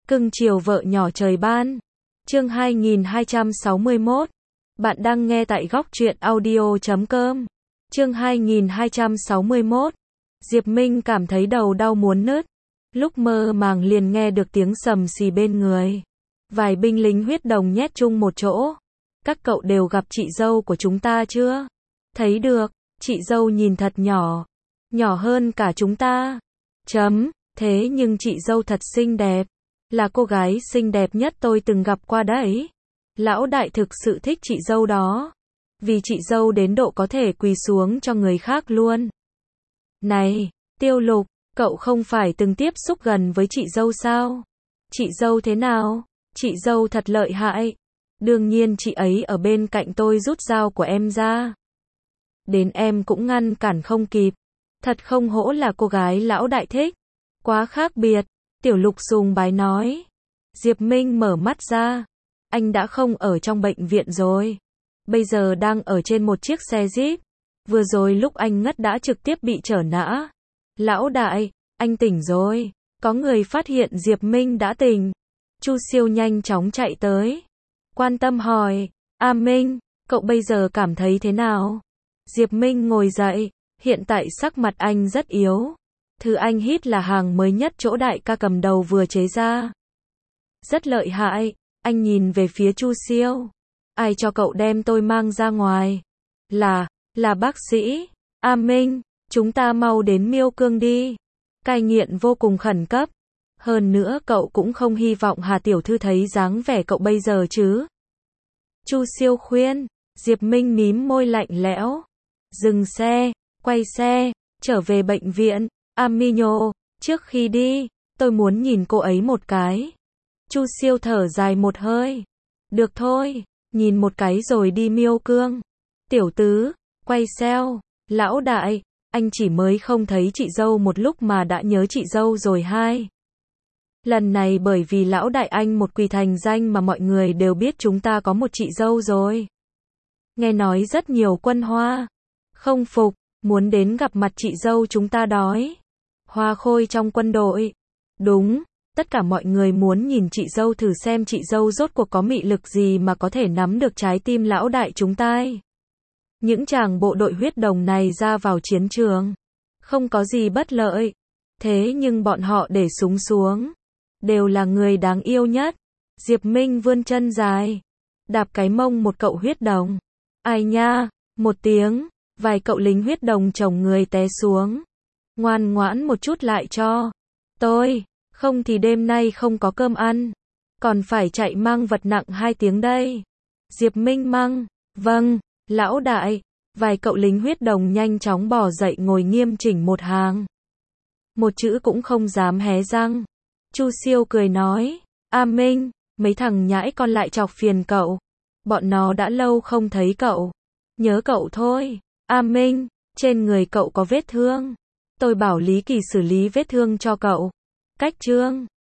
Cưng chiều vợ nhỏ trời ban. Chương 2261. Bạn đang nghe tại góc truyện audio.com. Chương 2261. Diệp Minh cảm thấy đầu đau muốn nứt. Lúc mơ màng liền nghe được tiếng sầm xì bên người. Vài binh lính huyết đồng nhét chung một chỗ. Các cậu đều gặp chị dâu của chúng ta chưa? Thấy được, chị dâu nhìn thật nhỏ. Nhỏ hơn cả chúng ta. Thế nhưng chị dâu thật xinh đẹp. Là cô gái xinh đẹp nhất tôi từng gặp qua đấy. Lão đại thực sự thích chị dâu đó. Vì chị dâu đến độ có thể quỳ xuống cho người khác luôn. Này, Tiêu Lục, cậu không phải từng tiếp xúc gần với chị dâu sao? Chị dâu thế nào? Chị dâu thật lợi hại. Đương nhiên chị ấy ở bên cạnh tôi rút dao của em ra. Đến em cũng ngăn cản không kịp. Thật không hổ là cô gái lão đại thích. Quá khác biệt. Tiểu Lục sùng bái nói. Diệp Minh mở mắt ra. Anh đã không ở trong bệnh viện rồi. Bây giờ đang ở trên một chiếc xe Jeep. Vừa rồi lúc anh ngất đã trực tiếp bị trở ngã. Lão đại, anh tỉnh rồi. Có người phát hiện Diệp Minh đã tỉnh. Chu Siêu nhanh chóng chạy tới. Quan tâm hỏi. A Minh, cậu bây giờ cảm thấy thế nào? Diệp Minh ngồi dậy. Hiện tại sắc mặt anh rất yếu. Thứ anh hít là hàng mới nhất chỗ đại ca cầm đầu vừa chế ra. Rất lợi hại. Anh nhìn về phía Chu Siêu. Ai cho cậu đem tôi mang ra ngoài? Là bác sĩ. A Minh, chúng ta mau đến Miêu Cương đi. Cai nghiện vô cùng khẩn cấp. Hơn nữa cậu cũng không hy vọng Hà tiểu thư thấy dáng vẻ cậu bây giờ chứ. Chu Siêu khuyên. Diệp Minh mím môi lạnh lẽo. Dừng xe, quay xe, trở về bệnh viện. Aminho, trước khi đi, tôi muốn nhìn cô ấy một cái. Chu Siêu thở dài một hơi. Được thôi, nhìn một cái rồi đi Miêu Cương. Tiểu tứ, quay xeo. Lão đại, anh chỉ mới không thấy chị dâu một lúc mà đã nhớ chị dâu rồi hai. Lần này bởi vì lão đại anh một quỳ thành danh mà mọi người đều biết chúng ta có một chị dâu rồi. Nghe nói rất nhiều quân Hoa. Không phục, muốn đến gặp mặt chị dâu chúng ta đói. Hoa khôi trong quân đội. Đúng, tất cả mọi người muốn nhìn chị dâu thử xem chị dâu rốt cuộc có mị lực gì mà có thể nắm được trái tim lão đại chúng ta. Những chàng bộ đội huyết đồng này ra vào chiến trường. Không có gì bất lợi. Thế nhưng bọn họ để súng xuống. Đều là người đáng yêu nhất. Diệp Minh vươn chân dài. Đạp cái mông một cậu huyết đồng. Ai nha, một tiếng. Vài cậu lính huyết đồng chồng người té xuống. Ngoan ngoãn một chút lại cho tôi, không thì đêm nay không có cơm ăn. Còn phải chạy mang vật nặng 2 tiếng đây. Diệp Minh mang, vâng, lão đại. Vài cậu lính huyết đồng nhanh chóng bò dậy ngồi nghiêm chỉnh một hàng. Một chữ cũng không dám hé răng. Chu Siêu cười nói, A Minh, mấy thằng nhãi con lại chọc phiền cậu. Bọn nó đã lâu không thấy cậu. Nhớ cậu thôi. A Minh, trên người cậu có vết thương. Tôi bảo Lý Kỳ xử lý vết thương cho cậu. Cách trương.